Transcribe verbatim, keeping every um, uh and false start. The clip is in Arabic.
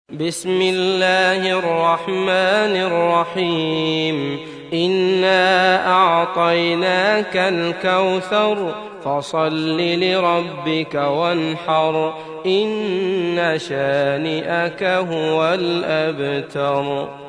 بسم الله الرحمن الرحيم إنا أعطيناك الكوثر فصل لربك وانحر إن شانئك هو الأبتر.